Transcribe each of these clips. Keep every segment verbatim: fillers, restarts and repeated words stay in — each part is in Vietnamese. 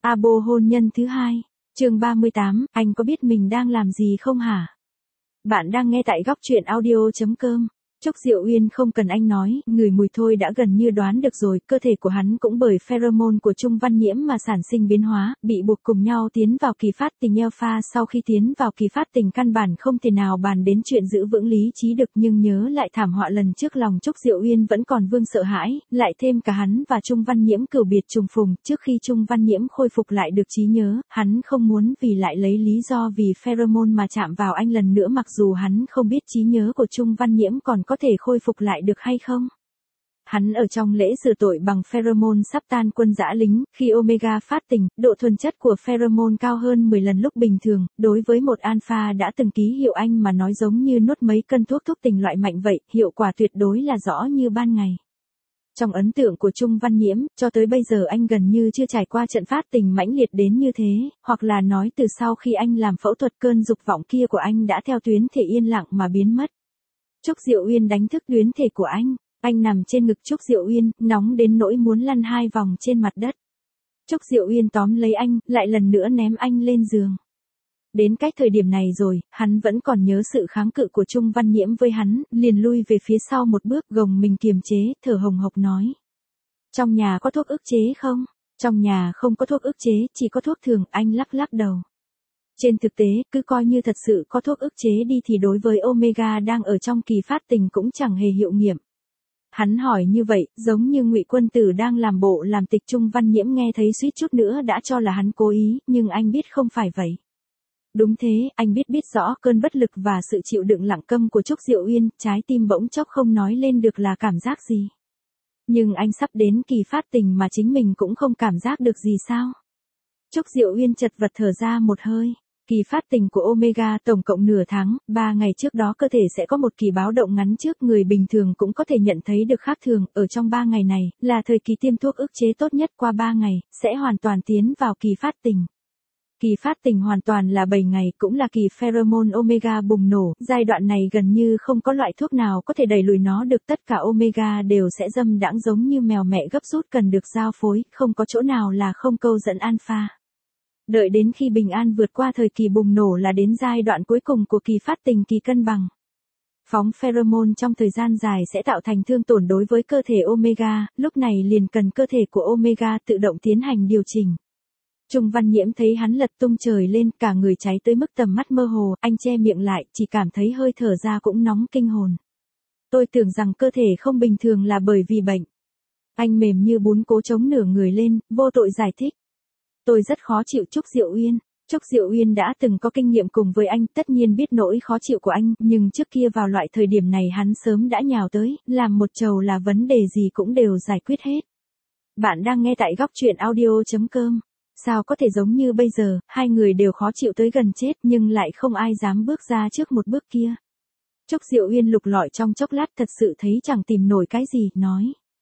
Abo hôn nhân thứ hai, chương ba mươi tám, anh có biết mình đang làm gì không hả? Bạn đang nghe tại góc truyện audio.com. Trúc Diệu Uyên không cần anh nói, ngửi mùi thôi đã gần như đoán được rồi, cơ thể của hắn cũng bởi pheromone của Trung Văn Nhiễm mà sản sinh biến hóa, bị buộc cùng nhau tiến vào kỳ phát tình alpha. Sau khi tiến vào kỳ phát tình căn bản không thể nào bàn đến chuyện giữ vững lý trí được, nhưng nhớ lại thảm họa lần trước lòng Trúc Diệu Uyên vẫn còn vương sợ hãi, lại thêm cả hắn và Trung Văn Nhiễm cửu biệt trùng phùng. Trước khi Trung Văn Nhiễm khôi phục lại được trí nhớ, hắn không muốn vì lại lấy lý do vì pheromone mà chạm vào anh lần nữa, mặc dù hắn không biết trí nhớ của Trung Văn Nhiễm còn có thể khôi phục lại được hay không. Hắn ở trong lễ rửa tội bằng pheromone sắp tan quân dã lính, khi Omega phát tình, độ thuần chất của pheromone cao hơn mười lần lúc bình thường, đối với một alpha đã từng ký hiệu anh mà nói giống như nuốt mấy cân thuốc thúc tình loại mạnh vậy, hiệu quả tuyệt đối là rõ như ban ngày. Trong ấn tượng của Trung Văn Nhiễm, cho tới bây giờ anh gần như chưa trải qua trận phát tình mãnh liệt đến như thế, hoặc là nói từ sau khi anh làm phẫu thuật cơn dục vọng kia của anh đã theo tuyến thể yên lặng mà biến mất. Trúc Diệu Uyên đánh thức tuyến thể của anh, anh nằm trên ngực Trúc Diệu Uyên, nóng đến nỗi muốn lăn hai vòng trên mặt đất. Trúc Diệu Uyên tóm lấy anh, lại lần nữa ném anh lên giường. Đến cách thời điểm này rồi, hắn vẫn còn nhớ sự kháng cự của Trung Văn Nhiễm với hắn, liền lui về phía sau một bước, gồng mình kiềm chế, thở hồng hộc nói. Trong nhà có thuốc ức chế không? Trong nhà không có thuốc ức chế, chỉ có thuốc thường, anh lắc lắc đầu. Trên thực tế, cứ coi như thật sự có thuốc ức chế đi thì đối với Omega đang ở trong kỳ phát tình cũng chẳng hề hiệu nghiệm. Hắn hỏi như vậy, giống như Ngụy Quân Tử đang làm bộ làm tịch. Trung Văn Nhiễm nghe thấy suýt chút nữa đã cho là hắn cố ý, nhưng anh biết không phải vậy. Đúng thế, anh biết biết rõ cơn bất lực và sự chịu đựng lặng câm của Trúc Diệu Uyên, trái tim bỗng chốc không nói lên được là cảm giác gì. Nhưng anh sắp đến kỳ phát tình mà chính mình cũng không cảm giác được gì sao? Trúc Diệu Uyên chật vật thở ra một hơi. Kỳ phát tình của Omega tổng cộng nửa tháng, ba ngày trước đó cơ thể sẽ có một kỳ báo động ngắn trước, người bình thường cũng có thể nhận thấy được khác thường, ở trong ba ngày này, là thời kỳ tiêm thuốc ức chế tốt nhất, qua ba ngày, sẽ hoàn toàn tiến vào kỳ phát tình. Kỳ phát tình hoàn toàn là bảy ngày, cũng là kỳ pheromone Omega bùng nổ, giai đoạn này gần như không có loại thuốc nào có thể đẩy lùi nó được, tất cả Omega đều sẽ dâm đãng giống như mèo mẹ gấp rút cần được giao phối, không có chỗ nào là không câu dẫn alpha. Đợi đến khi bình an vượt qua thời kỳ bùng nổ là đến giai đoạn cuối cùng của kỳ phát tình, kỳ cân bằng. Phóng pheromone trong thời gian dài sẽ tạo thành thương tổn đối với cơ thể Omega, lúc này liền cần cơ thể của Omega tự động tiến hành điều chỉnh. Trung Văn Nhiễm thấy hắn lật tung trời lên, cả người cháy tới mức tầm mắt mơ hồ, anh che miệng lại, chỉ cảm thấy hơi thở ra cũng nóng kinh hồn. Tôi tưởng rằng cơ thể không bình thường là bởi vì bệnh. Anh mềm như bún cố chống nửa người lên, vô tội giải thích. Tôi rất khó chịu Trúc Diệu Uyên. Trúc Diệu Uyên đã từng có kinh nghiệm cùng với anh, tất nhiên biết nỗi khó chịu của anh, nhưng trước kia vào loại thời điểm này hắn sớm đã nhào tới, làm một chầu là vấn đề gì cũng đều giải quyết hết. Bạn đang nghe tại góc truyện audio.com. Sao có thể giống như bây giờ, hai người đều khó chịu tới gần chết nhưng lại không ai dám bước ra trước một bước kia. Trúc Diệu Uyên lục lọi trong chốc lát thật sự thấy chẳng tìm nổi cái gì, nói.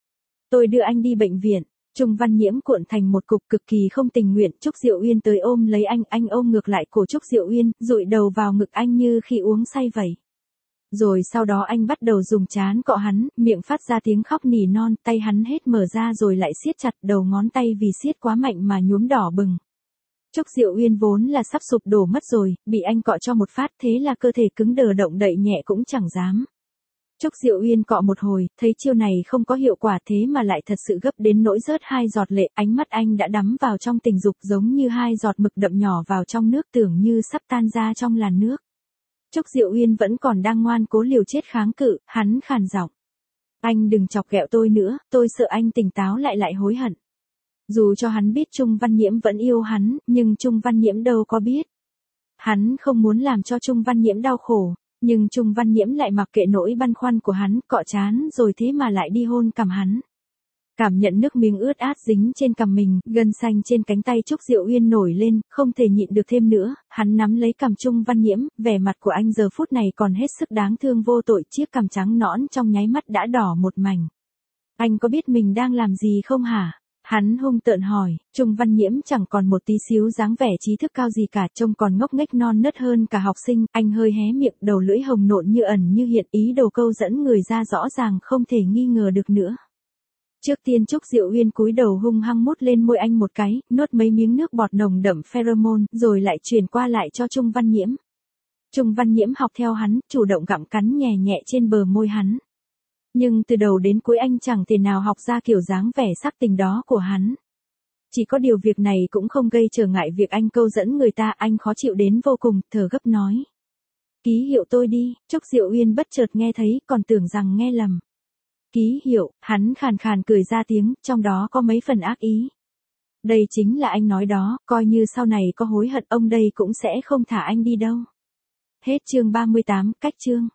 Tôi đưa anh đi bệnh viện. Trung Văn Nhiễm cuộn thành một cục cực kỳ không tình nguyện, Trúc Diệu Uyên tới ôm lấy anh, anh ôm ngược lại cổ Trúc Diệu Uyên, dụi đầu vào ngực anh như khi uống say vậy. Rồi sau đó anh bắt đầu dùng trán cọ hắn, miệng phát ra tiếng khóc nỉ non, tay hắn hết mở ra rồi lại siết chặt, đầu ngón tay vì siết quá mạnh mà nhuốm đỏ bừng. Trúc Diệu Uyên vốn là sắp sụp đổ mất rồi, bị anh cọ cho một phát thế là cơ thể cứng đờ, động đậy nhẹ cũng chẳng dám. Trúc Diệu Uyên cọ một hồi, thấy chiêu này không có hiệu quả thế mà lại thật sự gấp đến nỗi rớt hai giọt lệ, ánh mắt anh đã đắm vào trong tình dục giống như hai giọt mực đậm nhỏ vào trong nước, tưởng như sắp tan ra trong làn nước. Trúc Diệu Uyên vẫn còn đang ngoan cố liều chết kháng cự, hắn khàn giọng. Anh đừng chọc ghẹo tôi nữa, tôi sợ anh tỉnh táo lại lại hối hận. Dù cho hắn biết Trung Văn Nhiễm vẫn yêu hắn, nhưng Trung Văn Nhiễm đâu có biết. Hắn không muốn làm cho Trung Văn Nhiễm đau khổ. Nhưng Trung Văn Nhiễm lại mặc kệ nỗi băn khoăn của hắn, cọ trán rồi thế mà lại đi hôn cằm hắn. Cảm nhận nước miếng ướt át dính trên cằm mình, gân xanh trên cánh tay Trúc Diệu Uyên nổi lên, không thể nhịn được thêm nữa, hắn nắm lấy cằm Trung Văn Nhiễm, vẻ mặt của anh giờ phút này còn hết sức đáng thương vô tội, chiếc cằm trắng nõn trong nháy mắt đã đỏ một mảnh. Anh có biết mình đang làm gì không hả? Hắn hung tợn hỏi. Trung Văn Nhiễm chẳng còn một tí xíu dáng vẻ trí thức cao gì cả, trông còn ngốc nghếch non nớt hơn cả học sinh, anh hơi hé miệng, đầu lưỡi hồng nộn như ẩn như hiện, ý đồ câu dẫn người ra rõ ràng không thể nghi ngờ được nữa. Trước tiên Trúc Diệu Uyên cúi đầu hung hăng mút lên môi anh một cái, nuốt mấy miếng nước bọt nồng đậm pheromone, rồi lại truyền qua lại cho Trung Văn Nhiễm. Trung Văn Nhiễm học theo hắn, chủ động gặm cắn nhẹ nhẹ trên bờ môi hắn. Nhưng từ đầu đến cuối anh chẳng thể nào học ra kiểu dáng vẻ sắc tình đó của hắn. Chỉ có điều việc này cũng không gây trở ngại việc anh câu dẫn người ta, anh khó chịu đến vô cùng, thở gấp nói. Ký hiệu tôi đi. Trúc Diệu Uyên bất chợt nghe thấy, còn tưởng rằng nghe lầm. Ký hiệu, hắn khàn khàn cười ra tiếng, trong đó có mấy phần ác ý. Đây chính là anh nói đó, coi như sau này có hối hận ông đây cũng sẽ không thả anh đi đâu. Hết chương ba mươi tám, cách chương.